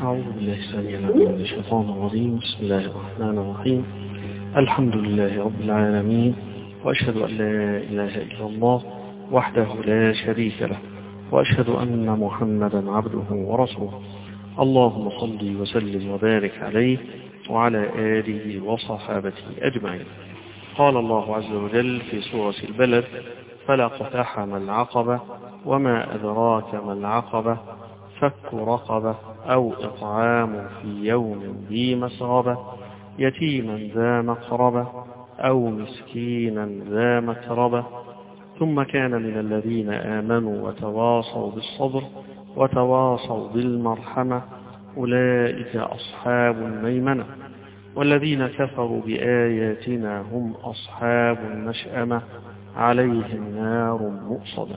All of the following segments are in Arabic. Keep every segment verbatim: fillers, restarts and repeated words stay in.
أعوذ بالله السميع العليم من الشيطان الرجيم. بسم الله الرحمن الرحيم. الحمد لله رب العالمين، وأشهد أن لا إله إلا الله وحده لا شريك له، وأشهد أن محمدا عبده ورسوله. اللهم صل وسلم وبارك عليه وعلى آله وصحابته أجمعين. قال الله عز وجل في سورة البلد: فلا اقتحم العقبة وما أدراك ما العقبة فك رقبة أو إطعام في يوم ذي مسغبة يتيما ذا مقربة أو مسكينا ذا متربة ثم كان من الذين آمنوا وتواصوا بالصبر وتواصوا بالمرحمة أولئك أصحاب الميمنة والذين كفروا بآياتنا هم أصحاب المشأمة عليهم نار مؤصدة.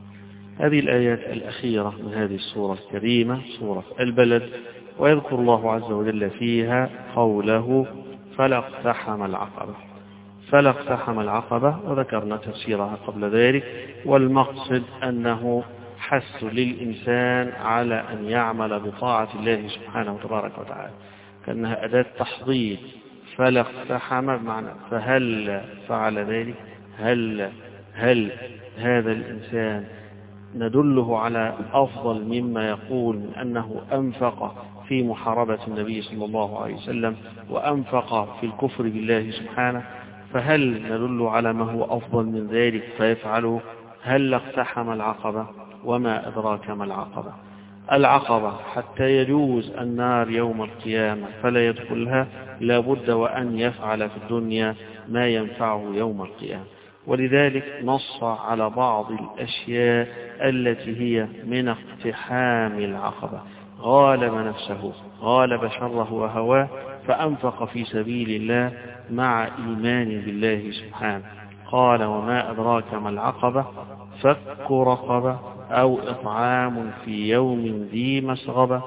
هذه الآيات الأخيرة من هذه السورة الكريمة سورة البلد، ويذكر الله عز وجل فيها قوله: فلا اقتحم العقبة. فلا اقتحم العقبة، وذكرنا تفسيرها قبل ذلك، والمقصد أنه حث للإنسان على أن يعمل بطاعة الله سبحانه وتبارك وتعالى، كأنها أداة تحضير. فلا اقتحم بمعنى فهل فعل ذلك، هل هل هذا الإنسان ندله على أفضل مما يقول من أنه أنفق في محاربة النبي صلى الله عليه وسلم وأنفق في الكفر بالله سبحانه، فهل ندل على ما هو أفضل من ذلك فيفعله؟ هل اقتحم العقبة وما أدراك ما العقبة. العقبة حتى يجوز النار يوم القيامة فلا يدخلها لابد وأن يفعل في الدنيا ما ينفعه يوم القيامة، ولذلك نص على بعض الأشياء التي هي من اقتحام العقبة. غالب نفسه، غالب شره وهواه، فأنفق في سبيل الله مع إيمان بالله سبحانه. قال: وما أدراك ما العقبة فك رقبة أو إطعام في يوم ذي مسغبة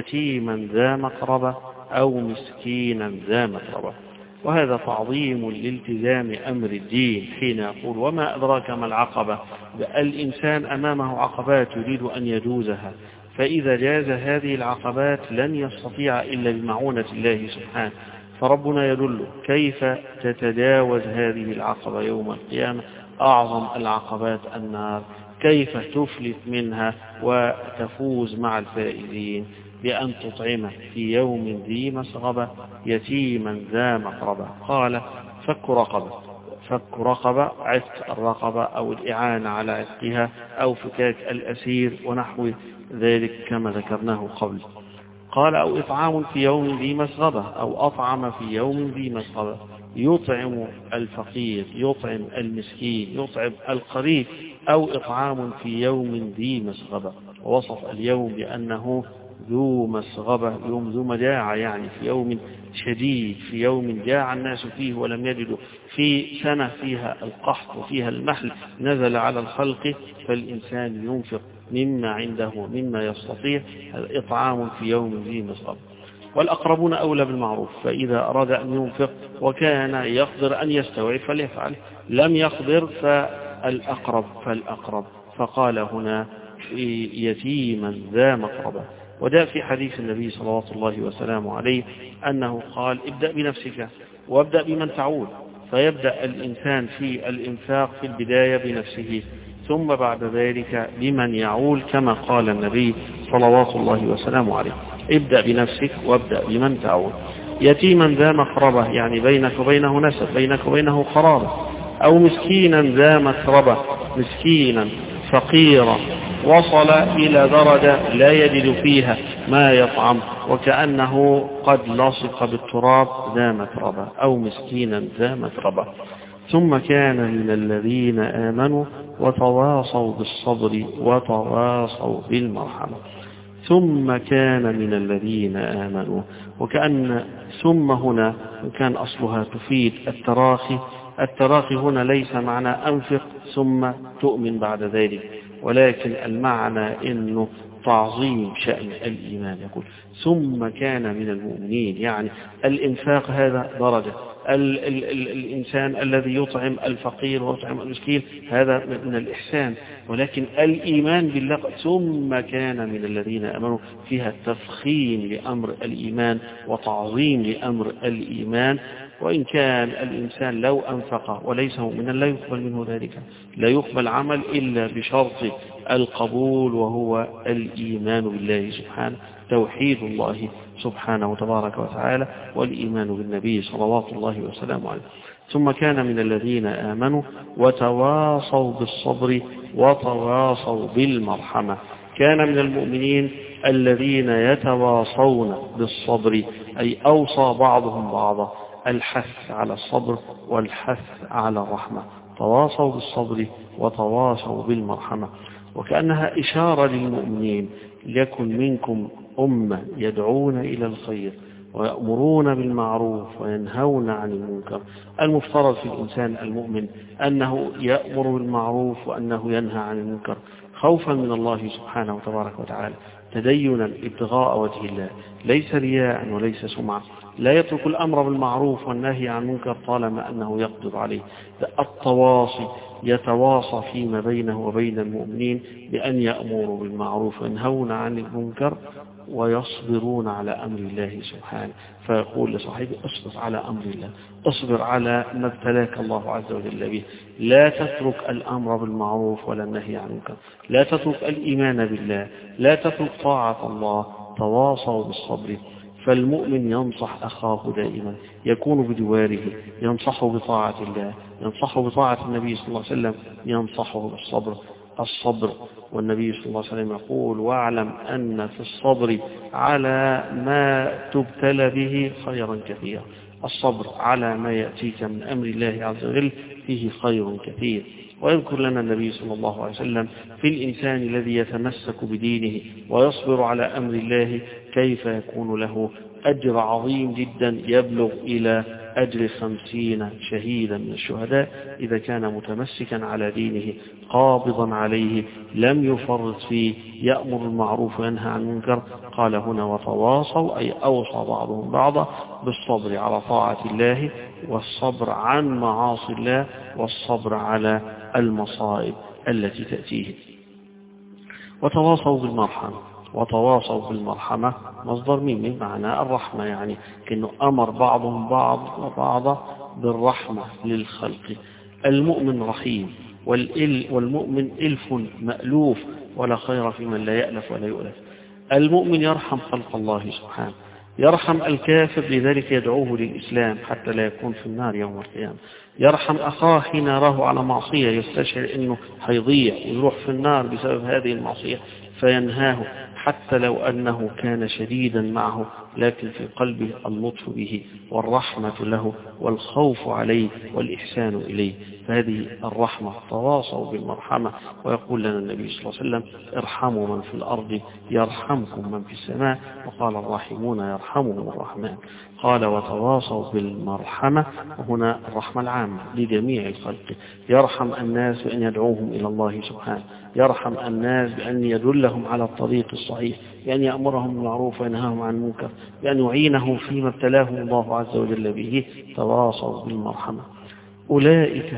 يتيما ذا مقربة أو مسكينا ذا متربة. وهذا تعظيم لالتزام أمر الدين حين يقول: وما أدراك ما العقبة. الإنسان أمامه عقبات يريد أن يجوزها، فإذا جاز هذه العقبات لن يستطيع إلا بمعونة الله سبحانه، فربنا يدل كيف تتجاوز هذه العقبة يوم القيامة. أعظم العقبات النار، كيف تفلت منها وتفوز مع الفائزين بأن تطعم في يوم ذي مسغبة يتيما ذا مقربة. قال: فك رقبة. فك رقبة عتق الرقبة أو الإعانة على عتقها أو فكاك الأسير ونحو ذلك كما ذكرناه قبل. قال: أو إطعام في يوم ذي مسغبة، أو أطعم في يوم ذي مسغبة، يطعم الفقير، يطعم المسكين، يطعم القريب، أو إطعام في يوم ذي مسغبة. ووصف اليوم بأنه ذو مسغبة، يوم ذو مجاعة، يعني في يوم شديد، في يوم جاع الناس فيه ولم يجدوا، في سنة فيها القحط وفيها المحل نزل على الخلق، فالإنسان ينفق مما عنده مما يستطيع. إطعام في يوم ذي مسغبة. والأقربون أولى بالمعروف، فإذا أراد أن ينفق وكان يقدر أن يستوعب فليفعل، لم يقدر فالأقرب فالأقرب. فقال هنا: يتيما ذا مقربة. وجاء في حديث النبي صلى الله عليه وسلم عليه أنه قال: ابدأ بنفسك وابدأ بمن تعول. فيبدأ الإنسان في الإنفاق في البداية بنفسه، ثم بعد ذلك بمن يعول، كما قال النبي صلى الله عليه وسلم عليه: ابدأ بنفسك وابدأ بمن تعول. يتيما ذا مقربة، يعني بينك وبينه نسب، بينك وبينه قرابة. أو مسكينا ذا متربة، مسكينا فقيرا وصل إلى درجة لا يجد فيها ما يطعم وكأنه قد لصق بالتراب، ذا متربة أو مسكينا ذا متربة. ثم كان من الذين آمنوا وتواصوا بالصبر وتواصوا بالمرحمة. ثم كان من الذين آمنوا، وكأن ثم هنا كان أصلها تفيد التراخي. التراخي هنا ليس معنى أنفق ثم تؤمن بعد ذلك، ولكن المعنى إنه تعظيم شأن الإيمان. يقول ثم كان من المؤمنين، يعني الإنفاق هذا درجة، ال ال ال الإنسان الذي يطعم الفقير ويطعم المسكين هذا من الإحسان، ولكن الإيمان بالله ثم كان من الذين آمنوا فيها تفخيم لأمر الإيمان وتعظيم لأمر الإيمان. وإن كان الإنسان لو أنفق وليس مؤمنا لا يقبل منه ذلك، لا يقبل عمل إلا بشرط القبول، وهو الإيمان بالله سبحانه، توحيد الله سبحانه وتبارك وتعالى، والإيمان بالنبي صلوات الله وسلامه عليه. ثم كان من الذين آمنوا وتواصوا بالصبر وتواصوا بالمرحمة. كان من المؤمنين الذين يتواصون بالصبر، أي أوصى بعضهم بعضا، الحث على الصبر والحث على الرحمة. تواصوا بالصبر وتواصوا بالمرحمة، وكأنها إشارة للمؤمنين: ليكن منكم أمة يدعون إلى الخير ويأمرون بالمعروف وينهون عن المنكر. المفترض في الإنسان المؤمن أنه يأمر بالمعروف وأنه ينهى عن المنكر خوفا من الله سبحانه وتبارك وتعالى، تدينا ابتغاء وجه الله، ليس رياء وليس سمعة. لا يترك الأمر بالمعروف والنهي عن المنكر طالما أنه يقدر عليه. التواصي يتواصى فيما بينه وبين المؤمنين بأن يأمروا بالمعروف وينهون عن المنكر ويصبرون على أمر الله سبحانه. فيقول لصاحبه: اصبر على أمر الله، اصبر على ما ابتلاك الله عز وجل به. لا تترك الأمر بالمعروف ولا النهي عن المنكر، لا تترك الإيمان بالله، لا تترك طاعة الله. تواصوا بالصبر. فالمؤمن ينصح أخاه دائما، يكون بجواره، ينصحه بطاعة الله، ينصحه بطاعة النبي صلى الله عليه وسلم، ينصحه بالصبر. الصبر، والنبي صلى الله عليه وسلم يقول: واعلم أن في الصبر على ما تبتلى به خيرا كثيرا. الصبر على ما يأتيك من أمر الله عز وجل فيه خير كثير. ويذكر لنا النبي صلى الله عليه وسلم في الإنسان الذي يتمسك بدينه ويصبر على أمر الله كيف يكون له أجر عظيم جدا يبلغ إلى أجر خمسين شهيدا من الشهداء إذا كان متمسكا على دينه قابضا عليه لم يفرط فيه، يأمر بالمعروف وينهى عن المنكر. قال هنا: وتواصوا، أي أوصى بعضهم بعضا بالصبر على طاعة الله، والصبر عن معاصي الله، والصبر على المصائب التي تأتيه. وتواصوا بالمرحمة. وتواصوا بالمرحمة مصدر ميم بمعنى الرحمة، يعني كأنه أمر بعضهم بعض وبعض بالرحمة للخلق. المؤمن رحيم، والمؤمن إلف مألوف، ولا خير في من لا يألف ولا يؤلف. المؤمن يرحم خلق الله سبحانه، يرحم الكافر، لذلك يدعوه للإسلام حتى لا يكون في النار يوم القيامة. يرحم أخاه حين يراه على معصية يستشعر أنه هيضيع ويروح في النار بسبب هذه المعصية، فينهاه حتى لو أنه كان شديدا معه، لكن في قلبه اللطف به والرحمة له والخوف عليه والإحسان إليه. فهذه الرحمة. تواصوا بالمرحمة. ويقول لنا النبي صلى الله عليه وسلم: ارحموا من في الأرض يرحمكم من في السماء، وقال: الراحمون يرحمهم الرحمن. قال: وتواصوا بالمرحمة، وهنا الرحمة العامة لجميع الخلق. يرحم الناس بأن يدعوهم إلى الله سبحانه، يرحم الناس بأن يدلهم على الطريق الصحيح، بأن يأمرهم بالمعروف وينهاهم عن المنكر، بأن يعينهم فيما ابتلاهم الله عز وجل به. تواصوا بالمرحمة. أولئك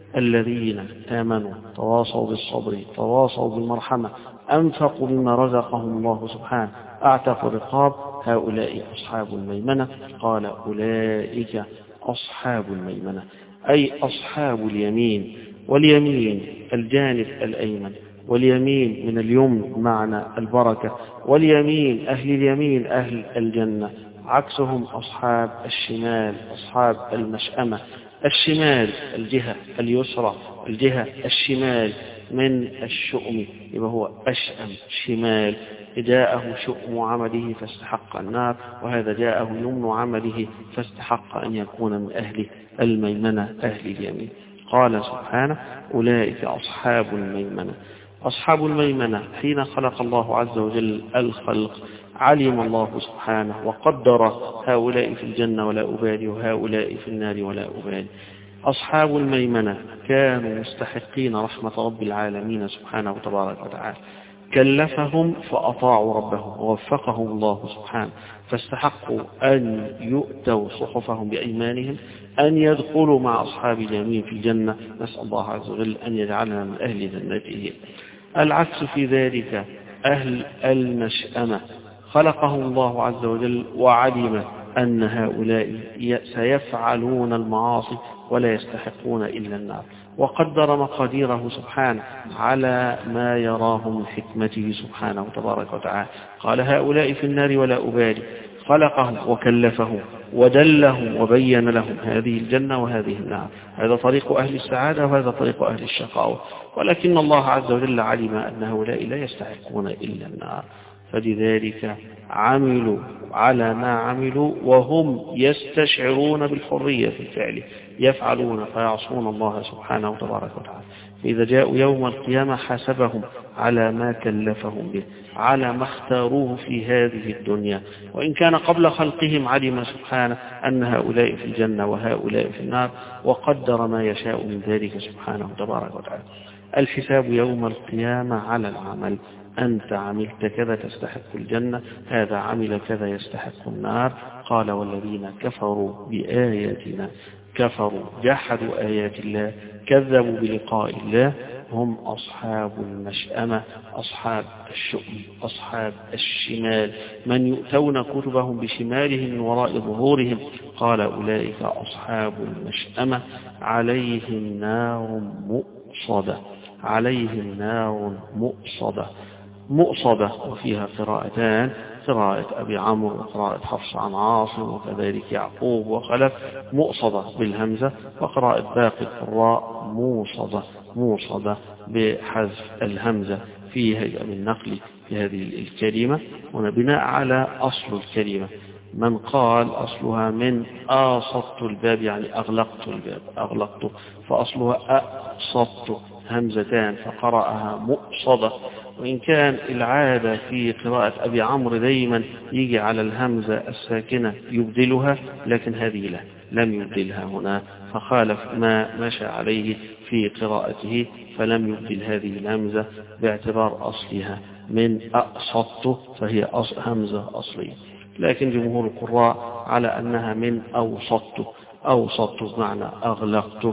الذين آمنوا تواصوا بالصبر تواصوا بالمرحمة أنفقوا مما رزقهم الله سبحانه أعتقوا رقاب، هؤلاء أصحاب الميمنة. قال: أولئك أصحاب الميمنة، أي أصحاب اليمين. واليمين الجانب الأيمن، واليمين من اليمن معنى البركة، واليمين أهل اليمين أهل الجنة. عكسهم أصحاب الشمال أصحاب المشأمة. الشمال الجهة اليسرى، الجهة الشمال من الشؤم، يبقى هو أشأم شمال. جاءه شؤم عمله فاستحق النار، وهذا جاءه يمن عمله فاستحق أن يكون من أهل الميمنة أهل اليمين. قال سبحانه: أولئك أصحاب الميمنة. أصحاب الميمنة حين خلق الله عز وجل الخلق علم الله سبحانه وقدر هؤلاء في الجنة ولا أبالي، وهؤلاء في النار ولا أبالي. أصحاب الميمنة كانوا مستحقين رحمة رب العالمين سبحانه وتبارك وتعالى. كلفهم فأطاعوا ربهم ووفقهم الله سبحانه فاستحقوا أن يؤتوا صحفهم بأيمانهم، أن يدخلوا مع أصحاب اليمين في الجنة. نسأل الله عز وجل أن يجعلنا من أهل جنته. العكس في ذلك أهل المشأمة خلقهم الله عز وجل وعلم أن هؤلاء سيفعلون المعاصي ولا يستحقون إلا النار، وقدر مقاديره سبحانه على ما يراه من حكمته سبحانه تبارك وتعالى. قال هؤلاء في النار ولا أبالي، خلقهم وكلفهم ودلهم وبين لهم هذه الجنة وهذه النار. هذا طريق أهل السعادة وهذا طريق أهل الشقاوة، ولكن الله عز وجل علم أن هؤلاء لا يستحقون إلا النار، فلذلك عملوا على ما عملوا وهم يستشعرون بالحرية في الفعل، يفعلون فيعصون الله سبحانه وتبارك وتعالى. فإذا جاءوا يوم القيامة حاسبهم على ما كلفهم به، على ما اختاروه في هذه الدنيا، وإن كان قبل خلقهم علم سبحانه أن هؤلاء في الجنة وهؤلاء في النار، وقدر ما يشاء من ذلك سبحانه وتبارك وتعالى. الحساب يوم القيامة على العمل، أنت عملت كذا تستحق الجنة، هذا عمل كذا يستحق النار. قال والذين كفروا بآياتنا، كفروا جحدوا آيات الله، كذبوا بلقاء الله، هم أصحاب المشأمة، أصحاب الشؤم، أصحاب الشمال، من يؤتون كتبهم بشمالهم من وراء ظهورهم. قال أولئك أصحاب المشأمة عليهم نار مؤصدة، عليهم نار مؤصدة. مؤصدة وفيها قراءتان، قراءة أبي عمرو وقراءة حفص عن عاصم وكذلك يعقوب وخلف، مؤصدة بالهمزة، وقراءة باقي القراء موصدة، موصدة بحذف الهمزة في هيئة من نقل في هذه الكلمة، وبناء على أصل الكلمة. من قال أصلها من آصدت الباب يعني أغلقت الباب، أغلقت، فأصلها أصدت همزتان فقرأها مؤصدة. وإن كان العادة في قراءة أبي عمرو دايما يجي على الهمزة الساكنة يبدلها، لكن هذه لا، لم يبدلها هنا، فخالف ما مشى عليه في قراءته، فلم يبدل هذه الهمزة باعتبار أصلها من أصدت، فهي همزة أصلية. لكن جمهور القراء على أنها من أوسطت، أوسطت بمعنى أغلقت،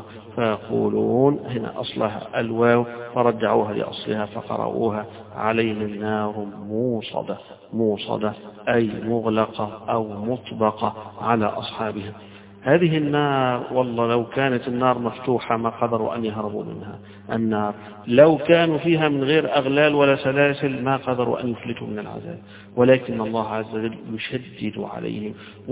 فيقولون هنا أصلها الواو فرجعوها لأصلها فقرأوها عليهم نار موصدة، موصدة أي مغلقة أو مطبقة على أصحابها. هذه النار والله لو كانت النار مفتوحة ما قدروا أن يهربوا منها. النار لو كانوا فيها من غير أغلال ولا سلاسل ما قدروا أن يفلتوا من العذاب، ولكن الله عز وجل يشدد عليهم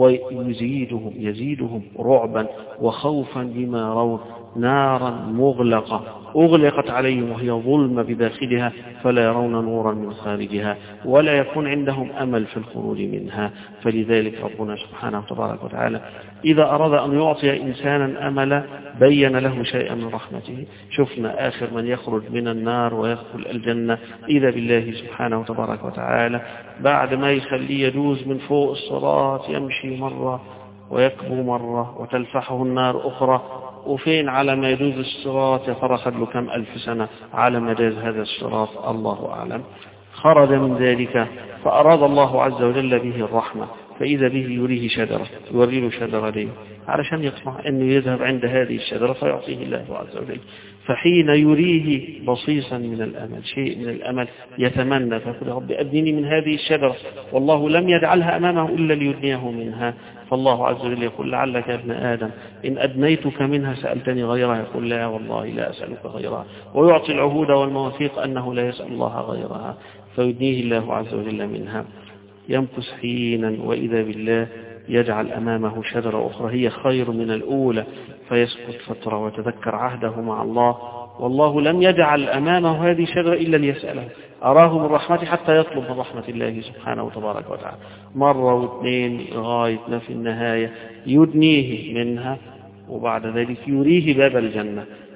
ويزيدهم يزيدهم رعبا وخوفا بما يرون. نارا مغلقة أغلقت عليهم وهي ظلمة بداخلها، فلا يرون نورا من خارجها ولا يكون عندهم أمل في الخروج منها. فلذلك ربنا سبحانه وتبارك وتعالى إذا أراد أن يعطي إنسانا أملا بين له شيئا من رحمته. شفنا آخر من يخرج من النار ويدخل الجنة إذا بالله سبحانه وتبارك وتعالى بعد ما يخليه يجوز من فوق الصراط يمشي مرة ويكبو مرة وتلفحه النار أخرى، وفين على ما يجوز الصراط يترخد له كم ألف سنة على مجاز هذا الصراط الله أعلم. خرج من ذلك فأراد الله عز وجل به الرحمة، فإذا به يريه شجرة، يوري له شجرة ليه علشان يطمع أنه يذهب عند هذه الشجرة فيعطيه الله عز وجل. فحين يريه بصيصا من الأمل، شيء من الأمل يتمنى، فيقول رب أدنيني من هذه الشجرة، والله لم يجعلها أمامه إلا ليدنيه منها. فالله عز وجل يقول لعلك يا ابن آدم إن أدنيتك منها سألتني غيرها، يقول لا والله لا أسألك غيرها، ويعطي العهود والمواثيق أنه لا يسأل الله غيرها، فيدنيه الله عز وجل منها. يمكث حينا وإذا بالله يجعل أمامه شجرة أخرى هي خير من الأولى، فيسكت فترة وتذكر عهده مع الله، والله لم يجعل أمامه هذه الشجرة إلا ليسأله، أراه من رحمته حتى يطلب من رحمة الله سبحانه وتبارك وتعالى، مرة واثنين لغاية ما في النهاية يدنيه منها، وبعد ذلك يريه باب الجنة،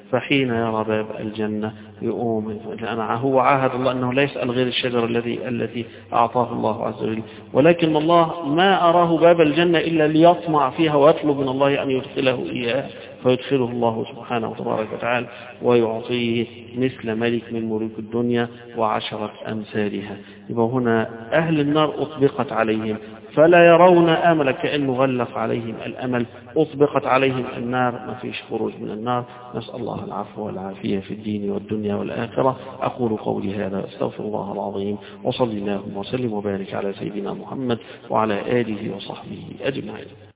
فحين يرى باب الجنة يؤمن. هو عاهد الله أنه لا يسأل غير الشجرة الذي التي أعطاه الله عز وجل، ولكن الله ما أراه باب الجنة إلا ليطمع فيها ويطلب من الله أن يدخله إياه، فيدخله الله سبحانه وتبارك وتعالى ويعطيه مثل ملك من ملوك الدنيا وعشرة أمثالها. يبقى هنا أهل النار أطبقت عليهم فلا يرون أمل، كأنه غلق عليهم الأمل، أطبقت عليهم النار، ما فيش خروج من النار. نسأل الله العفو والعافية في الدين والدنيا والآخرة. أقول قولي هذا أستغفر الله العظيم، وصلي اللهم وسلم وبارك على سيدنا محمد وعلى آله وصحبه أجمعين.